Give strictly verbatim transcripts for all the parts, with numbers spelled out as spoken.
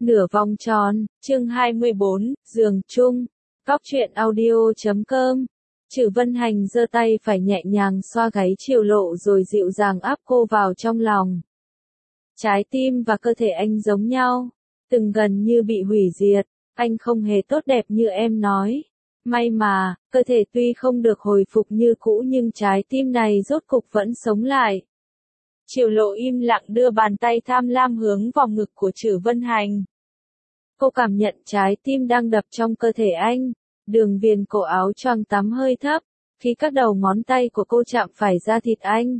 Nửa vòng tròn, chương hai mươi bốn, giường chung. Góc truyện audio chấm com. Trử Vân Hành giơ tay phải nhẹ nhàng xoa gáy Triều Lộ rồi dịu dàng áp cô vào trong lòng. Trái tim và cơ thể anh giống nhau, từng gần như bị hủy diệt, anh không hề tốt đẹp như em nói. May mà, cơ thể tuy không được hồi phục như cũ nhưng trái tim này rốt cục vẫn sống lại. Triều Lộ im lặng đưa bàn tay tham lam hướng vào ngực của Trử Vân Hành. Cô cảm nhận trái tim đang đập trong cơ thể anh, đường viền cổ áo choàng tắm hơi thấp, khi các đầu ngón tay của cô chạm phải da thịt anh.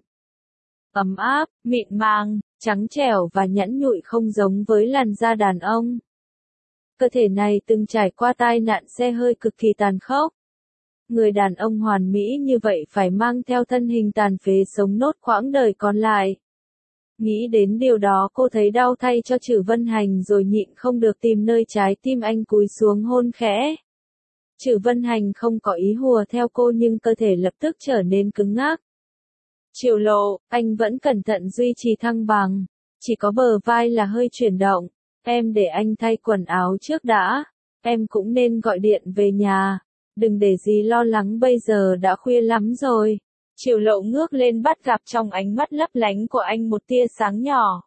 Ấm áp, mịn màng, trắng trẻo và nhẵn nhụi không giống với làn da đàn ông. Cơ thể này từng trải qua tai nạn xe hơi cực kỳ tàn khốc. Người đàn ông hoàn mỹ như vậy phải mang theo thân hình tàn phế sống nốt quãng đời còn lại. Nghĩ đến điều đó cô thấy đau thay cho Trử Vân Hành rồi nhịn không được tìm nơi trái tim anh cúi xuống hôn khẽ. Trử Vân Hành không có ý hùa theo cô nhưng cơ thể lập tức trở nên cứng ngắc. Triều Lộ, anh vẫn cẩn thận duy trì thăng bằng, chỉ có bờ vai là hơi chuyển động. Em để anh thay quần áo trước đã, em cũng nên gọi điện về nhà, đừng để gì lo lắng bây giờ đã khuya lắm rồi. Triều Lộ ngước lên bắt gặp trong ánh mắt lấp lánh của anh một tia sáng nhỏ.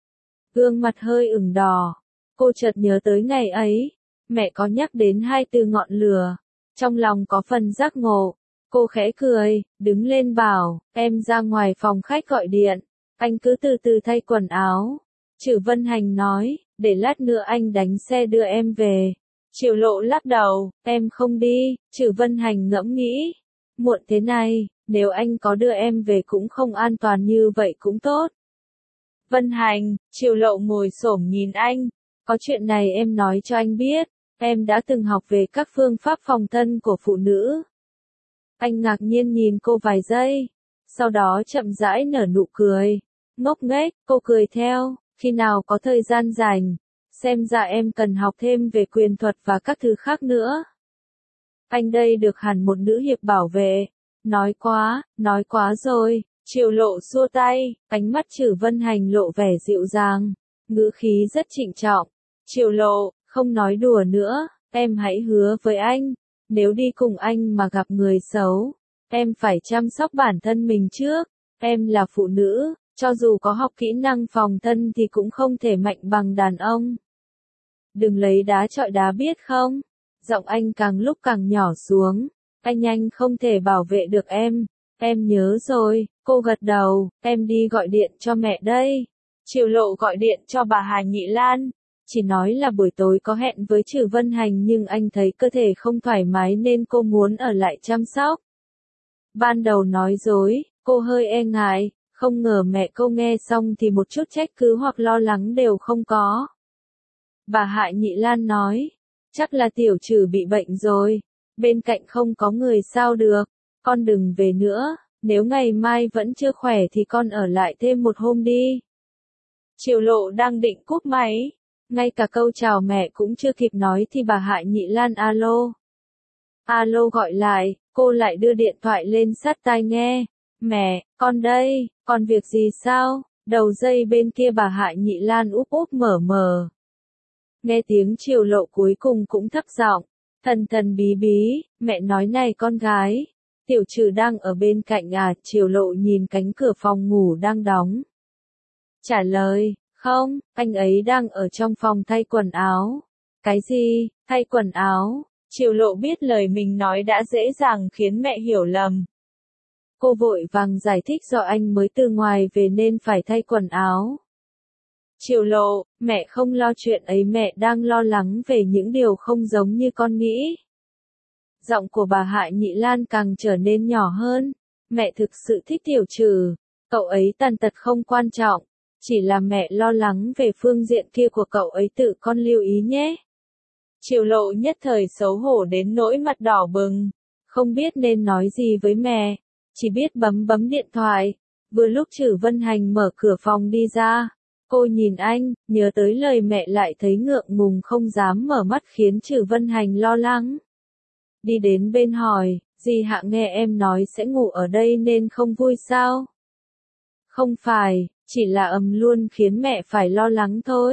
Gương mặt hơi ửng đỏ, cô chợt nhớ tới ngày ấy, mẹ có nhắc đến hai từ ngọn lửa, trong lòng có phần giác ngộ. Cô khẽ cười, đứng lên bảo, em ra ngoài phòng khách gọi điện, anh cứ từ từ thay quần áo. Trử Vân Hành nói, để lát nữa anh đánh xe đưa em về. Triều Lộ lắc đầu, em không đi. Trử Vân Hành ngẫm nghĩ, muộn thế này, nếu anh có đưa em về cũng không an toàn như vậy cũng tốt. Vân Hành, Triều Lộ ngồi xổm nhìn anh, có chuyện này em nói cho anh biết, em đã từng học về các phương pháp phòng thân của phụ nữ. Anh ngạc nhiên nhìn cô vài giây, sau đó chậm rãi nở nụ cười, ngốc nghếch, cô cười theo, khi nào có thời gian rảnh, xem ra em cần học thêm về quyền thuật và các thứ khác nữa. Anh đây được hẳn một nữ hiệp bảo vệ, nói quá, nói quá rồi. Triều Lộ xua tay, ánh mắt Trử Vân Hành lộ vẻ dịu dàng, ngữ khí rất trịnh trọng. Triều Lộ, không nói đùa nữa, em hãy hứa với anh, nếu đi cùng anh mà gặp người xấu, em phải chăm sóc bản thân mình trước, em là phụ nữ, cho dù có học kỹ năng phòng thân thì cũng không thể mạnh bằng đàn ông. Đừng lấy đá chọi đá biết không? Giọng anh càng lúc càng nhỏ xuống, anh anh không thể bảo vệ được em, em nhớ rồi. Cô gật đầu, em đi gọi điện cho mẹ đây. Triều Lộ gọi điện cho bà Hà Nhị Lan, chỉ nói là buổi tối có hẹn với Trử Vân Hành nhưng anh thấy cơ thể không thoải mái nên cô muốn ở lại chăm sóc. Ban đầu nói dối, cô hơi e ngại, không ngờ mẹ cô nghe xong thì một chút trách cứ hoặc lo lắng đều không có. Bà Hạ Nhị Lan nói, chắc là tiểu Trử bị bệnh rồi, bên cạnh không có người sao được, con đừng về nữa. Nếu ngày mai vẫn chưa khỏe thì con ở lại thêm một hôm đi. Triều Lộ đang định cúp máy, ngay cả câu chào mẹ cũng chưa kịp nói thì bà Hạ Nhị Lan alo. Alo gọi lại, cô lại đưa điện thoại lên sát tai nghe. Mẹ, con đây, còn việc gì sao? Đầu dây bên kia bà Hạ Nhị Lan úp úp mở mở. Nghe tiếng Triều Lộ cuối cùng cũng thấp giọng, thần thần bí bí, mẹ nói này con gái. Tiểu Trử đang ở bên cạnh à? Triều Lộ nhìn cánh cửa phòng ngủ đang đóng. Trả lời, không, anh ấy đang ở trong phòng thay quần áo. Cái gì, thay quần áo? Triều Lộ biết lời mình nói đã dễ dàng khiến mẹ hiểu lầm. Cô vội vàng giải thích do anh mới từ ngoài về nên phải thay quần áo. Triều Lộ, mẹ không lo chuyện ấy, mẹ đang lo lắng về những điều không giống như con nghĩ. Giọng của bà Hạ Nhị Lan càng trở nên nhỏ hơn. Mẹ thực sự thích Tiểu Trử, cậu ấy tàn tật không quan trọng, chỉ là mẹ lo lắng về phương diện kia của cậu ấy, tự con lưu ý nhé. Triều Lộ nhất thời xấu hổ đến nỗi mặt đỏ bừng, không biết nên nói gì với mẹ, chỉ biết bấm bấm điện thoại. Vừa lúc Trử Vân Hành mở cửa phòng đi ra, cô nhìn anh, nhớ tới lời mẹ lại thấy ngượng ngùng không dám mở mắt khiến Trử Vân Hành lo lắng. Đi đến bên hỏi, dì Hạ nghe em nói sẽ ngủ ở đây nên không vui sao? Không phải, chỉ là ầm luôn khiến mẹ phải lo lắng thôi.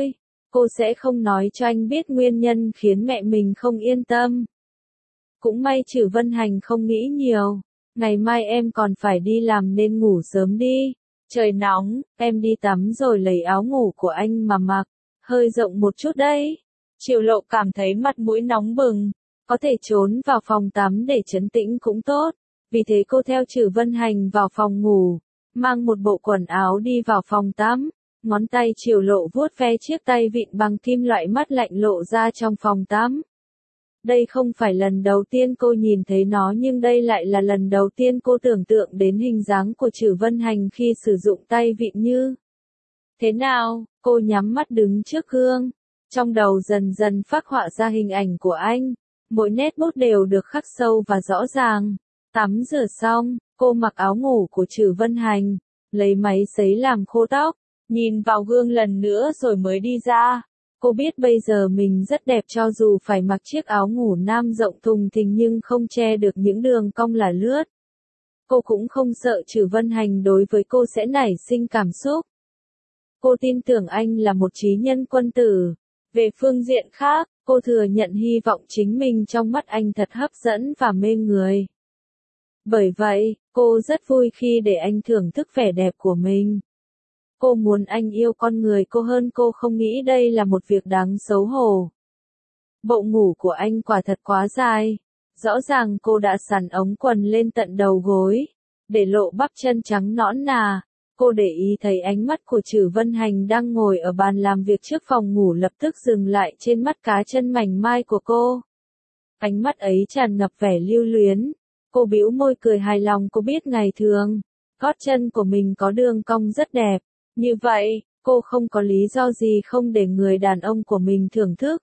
cô sẽ không nói cho anh biết nguyên nhân khiến mẹ mình không yên tâm. Cũng may Trử Vân Hành không nghĩ nhiều. Ngày mai em còn phải đi làm nên ngủ sớm đi. Trời nóng, em đi tắm rồi lấy áo ngủ của anh mà mặc. Hơi rộng một chút đấy. Triệu Lộ cảm thấy mặt mũi nóng bừng. Có thể trốn vào phòng tắm để trấn tĩnh cũng tốt. Vì thế cô theo Trử Vân Hành vào phòng ngủ. Mang một bộ quần áo đi vào phòng tắm. Ngón tay Triệu Lộ vuốt ve chiếc tay vịn bằng kim loại mắt lạnh lộ ra trong phòng tắm. Đây không phải lần đầu tiên cô nhìn thấy nó nhưng đây lại là lần đầu tiên cô tưởng tượng đến hình dáng của Trử Vân Hành khi sử dụng tay vịn như thế nào. Cô nhắm mắt đứng trước gương. Trong đầu dần dần phác họa ra hình ảnh của anh. Mỗi nét bút đều được khắc sâu và rõ ràng. Tắm rửa xong, cô mặc áo ngủ của Trử Vân Hành. Lấy máy sấy làm khô tóc. Nhìn vào gương lần nữa rồi mới đi ra. Cô biết bây giờ mình rất đẹp cho dù phải mặc chiếc áo ngủ nam rộng thùng thình nhưng không che được những đường cong là lướt. Cô cũng không sợ Trử Vân Hành đối với cô sẽ nảy sinh cảm xúc. Cô tin tưởng anh là một trí nhân quân tử. Về phương diện khác, cô thừa nhận hy vọng chính mình trong mắt anh thật hấp dẫn và mê người. Bởi vậy, cô rất vui khi để anh thưởng thức vẻ đẹp của mình. Cô muốn anh yêu con người cô hơn cô không nghĩ đây là một việc đáng xấu hổ. Bộ ngủ của anh quả thật quá dài. Rõ ràng cô đã sắn ống quần lên tận đầu gối. Để lộ bắp chân trắng nõn nà. Cô để ý thấy ánh mắt của Trử Vân Hành đang ngồi ở bàn làm việc trước phòng ngủ lập tức dừng lại trên mắt cá chân mảnh mai của cô. Ánh mắt ấy tràn ngập vẻ lưu luyến. Cô bĩu môi cười hài lòng cô biết ngày thường. Gót chân của mình có đường cong rất đẹp. Như vậy, cô không có lý do gì không để người đàn ông của mình thưởng thức.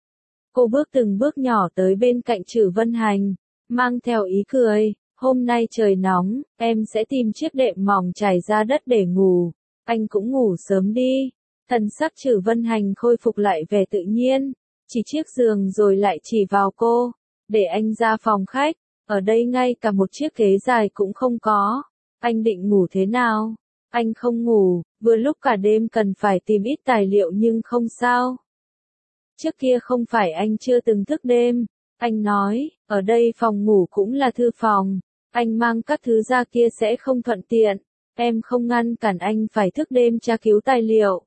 Cô bước từng bước nhỏ tới bên cạnh Trử Vân Hành, mang theo ý cười, hôm nay trời nóng, em sẽ tìm chiếc đệm mỏng trải ra đất để ngủ, anh cũng ngủ sớm đi. Thần sắc Trử Vân Hành khôi phục lại vẻ tự nhiên, chỉ chiếc giường rồi lại chỉ vào cô, để anh ra phòng khách, ở đây ngay cả một chiếc ghế dài cũng không có, anh định ngủ thế nào? Anh không ngủ, vừa lúc cả đêm cần phải tìm ít tài liệu nhưng không sao. Trước kia không phải anh chưa từng thức đêm, anh nói, ở đây phòng ngủ cũng là thư phòng, anh mang các thứ ra kia sẽ không thuận tiện, em không ngăn cản anh phải thức đêm tra cứu tài liệu.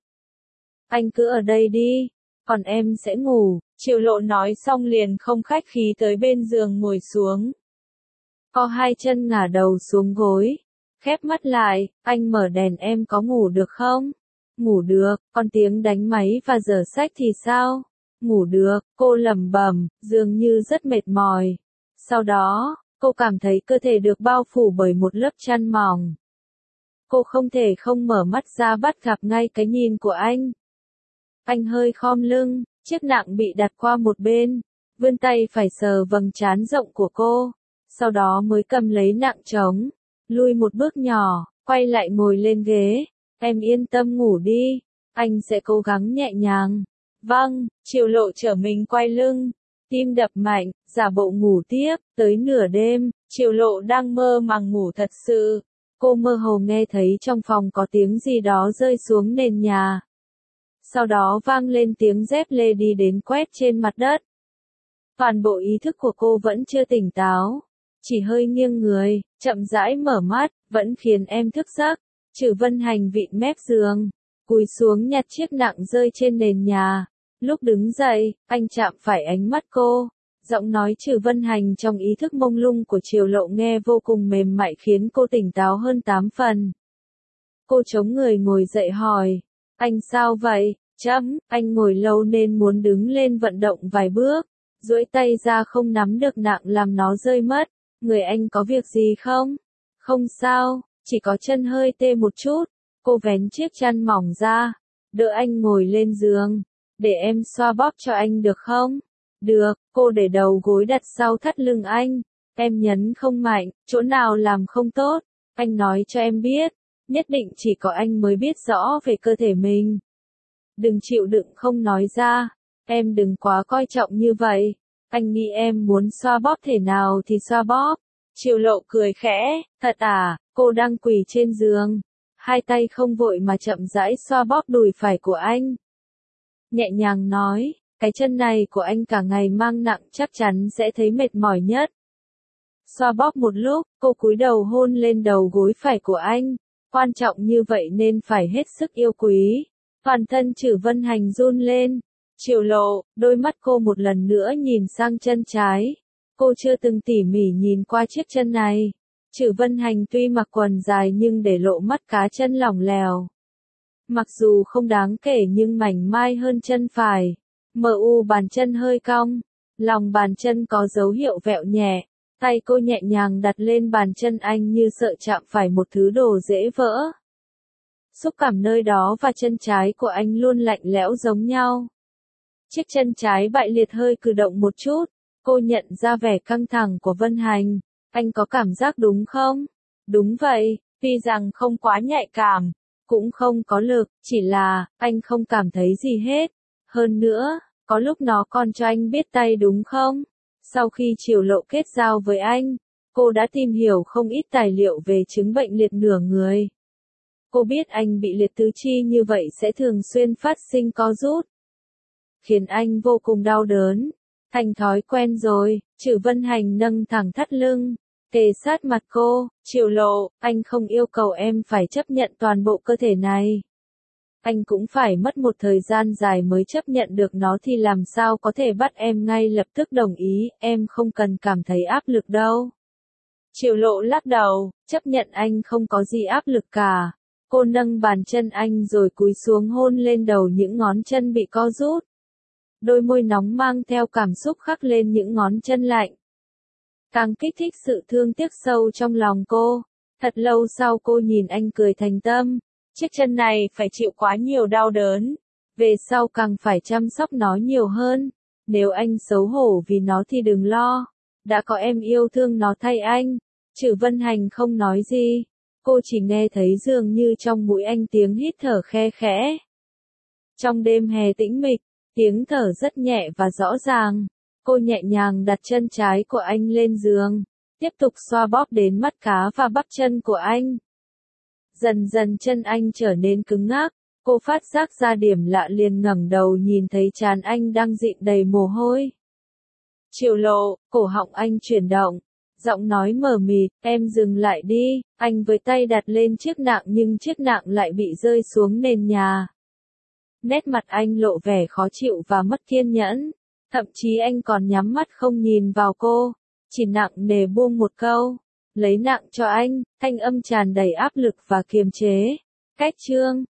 Anh cứ ở đây đi, còn em sẽ ngủ. Triệu Lộ nói xong liền không khách khí tới bên giường ngồi xuống. Co hai chân ngả đầu xuống gối. Khép mắt lại, anh mở đèn em có ngủ được không? Ngủ được, còn tiếng đánh máy và giở sách thì sao? Ngủ được, cô lẩm bẩm, dường như rất mệt mỏi. Sau đó, cô cảm thấy cơ thể được bao phủ bởi một lớp chăn mỏng. Cô không thể không mở mắt ra bắt gặp ngay cái nhìn của anh. Anh hơi khom lưng, chiếc nạng bị đặt qua một bên, vươn tay phải sờ vầng trán rộng của cô, sau đó mới cầm lấy nạng trống. Lui một bước nhỏ, quay lại ngồi lên ghế. Em yên tâm ngủ đi, anh sẽ cố gắng nhẹ nhàng. Vâng, Triệu Lộ trở mình quay lưng, tim đập mạnh, giả bộ ngủ tiếp, tới nửa đêm, Triệu Lộ đang mơ màng ngủ thật sự. Cô mơ hồ nghe thấy trong phòng có tiếng gì đó rơi xuống nền nhà. Sau đó vang lên tiếng dép lê đi đến quét trên mặt đất. Toàn bộ ý thức của cô vẫn chưa tỉnh táo. Chỉ hơi nghiêng người, chậm rãi mở mắt, vẫn khiến em thức giấc. Trử Vân Hành vịn mép giường, cúi xuống nhặt chiếc nạng rơi trên nền nhà. Lúc đứng dậy, anh chạm phải ánh mắt cô. Giọng nói Trử Vân Hành trong ý thức mông lung của Triệu Lộ nghe vô cùng mềm mại khiến cô tỉnh táo hơn tám phần. Cô chống người ngồi dậy hỏi, anh sao vậy? Chấm, anh ngồi lâu nên muốn đứng lên vận động vài bước. Duỗi tay ra không nắm được nạng làm nó rơi mất. Người anh có việc gì không? Không sao, chỉ có chân hơi tê một chút. Cô vén chiếc chăn mỏng ra, đỡ anh ngồi lên giường. Để em xoa bóp cho anh được không? Được, cô để đầu gối đặt sau thắt lưng anh. Em nhấn không mạnh, chỗ nào làm không tốt. Anh nói cho em biết, nhất định chỉ có anh mới biết rõ về cơ thể mình. Đừng chịu đựng không nói ra, em đừng quá coi trọng như vậy. Anh nghĩ em muốn xoa bóp thể nào thì xoa bóp. Triệu Lộ cười khẽ, thật à, cô đang quỳ trên giường. Hai tay không vội mà chậm rãi xoa bóp đùi phải của anh. nhẹ nhàng nói, cái chân này của anh cả ngày mang nặng chắc chắn sẽ thấy mệt mỏi nhất. Xoa bóp một lúc, cô cúi đầu hôn lên đầu gối phải của anh, quan trọng như vậy nên phải hết sức yêu quý. Toàn thân Trử Vân Hành run lên. Triệu Lộ, đôi mắt cô một lần nữa nhìn sang chân trái. Cô chưa từng tỉ mỉ nhìn qua chiếc chân này. Trử Vân Hành tuy mặc quần dài nhưng để lộ mắt cá chân lỏng lẻo. Mặc dù không đáng kể nhưng mảnh mai hơn chân phải. Mờ u bàn chân hơi cong. Lòng bàn chân có dấu hiệu vẹo nhẹ. Tay cô nhẹ nhàng đặt lên bàn chân anh như sợ chạm phải một thứ đồ dễ vỡ. Xúc cảm nơi đó và chân trái của anh luôn lạnh lẽo giống nhau. Chiếc chân trái bại liệt hơi cử động một chút. Cô nhận ra vẻ căng thẳng của Vân Hành. Anh có cảm giác đúng không? Đúng vậy, tuy rằng không quá nhạy cảm, cũng không có lực, chỉ là, anh không cảm thấy gì hết. Hơn nữa, có lúc nó còn cho anh biết tay đúng không? Sau khi Triệu Lộ kết giao với anh, cô đã tìm hiểu không ít tài liệu về chứng bệnh liệt nửa người. Cô biết anh bị liệt tứ chi như vậy sẽ thường xuyên phát sinh co rút, khiến anh vô cùng đau đớn. Thành thói quen rồi, Trử Vân Hành nâng thẳng thắt lưng, kề sát mặt cô, Triệu Lộ, anh không yêu cầu em phải chấp nhận toàn bộ cơ thể này. Anh cũng phải mất một thời gian dài mới chấp nhận được nó thì làm sao có thể bắt em ngay lập tức đồng ý, em không cần cảm thấy áp lực đâu. Triệu Lộ lắc đầu, chấp nhận anh không có gì áp lực cả. Cô nâng bàn chân anh rồi cúi xuống hôn lên đầu những ngón chân bị co rút. Đôi môi nóng mang theo cảm xúc khắc lên những ngón chân lạnh. Càng kích thích sự thương tiếc sâu trong lòng cô. Thật lâu sau cô nhìn anh cười thành tâm. Chiếc chân này phải chịu quá nhiều đau đớn. Về sau càng phải chăm sóc nó nhiều hơn. Nếu anh xấu hổ vì nó thì đừng lo. Đã có em yêu thương nó thay anh. Trử Vân Hành không nói gì. Cô chỉ nghe thấy dường như trong mũi anh tiếng hít thở khe khẽ. Trong đêm hè tĩnh mịch, tiếng thở rất nhẹ và rõ ràng. Cô nhẹ nhàng đặt chân trái của anh lên giường, tiếp tục xoa bóp đến mắt cá và bắp chân của anh. Dần dần chân anh trở nên cứng ngắc, cô phát giác ra điểm lạ liền ngẩng đầu nhìn thấy trán anh đang dịn đầy mồ hôi. Triệu Lộ, cổ họng anh chuyển động, giọng nói mờ mịt, em dừng lại đi, anh với tay đặt lên chiếc nạng nhưng chiếc nạng lại bị rơi xuống nền nhà. Nét mặt anh lộ vẻ khó chịu và mất kiên nhẫn, thậm chí anh còn nhắm mắt không nhìn vào cô, chỉ nặng nề buông một câu, lấy nạng cho anh, thanh âm tràn đầy áp lực và kiềm chế. Cách chương